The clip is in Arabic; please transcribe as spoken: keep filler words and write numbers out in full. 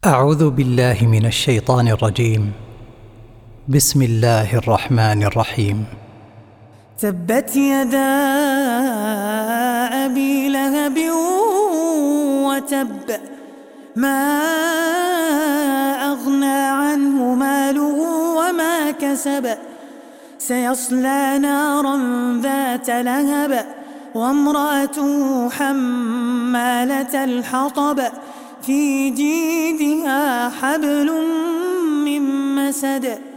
أعوذ بالله من الشيطان الرجيم. بسم الله الرحمن الرحيم. تبت يدا أبي لهب وتب، ما أغنى عنه ماله وما كسب، سيصلى نارا ذات لهب وامرأته حمالة الحطب، في جيدها حبل من مسد.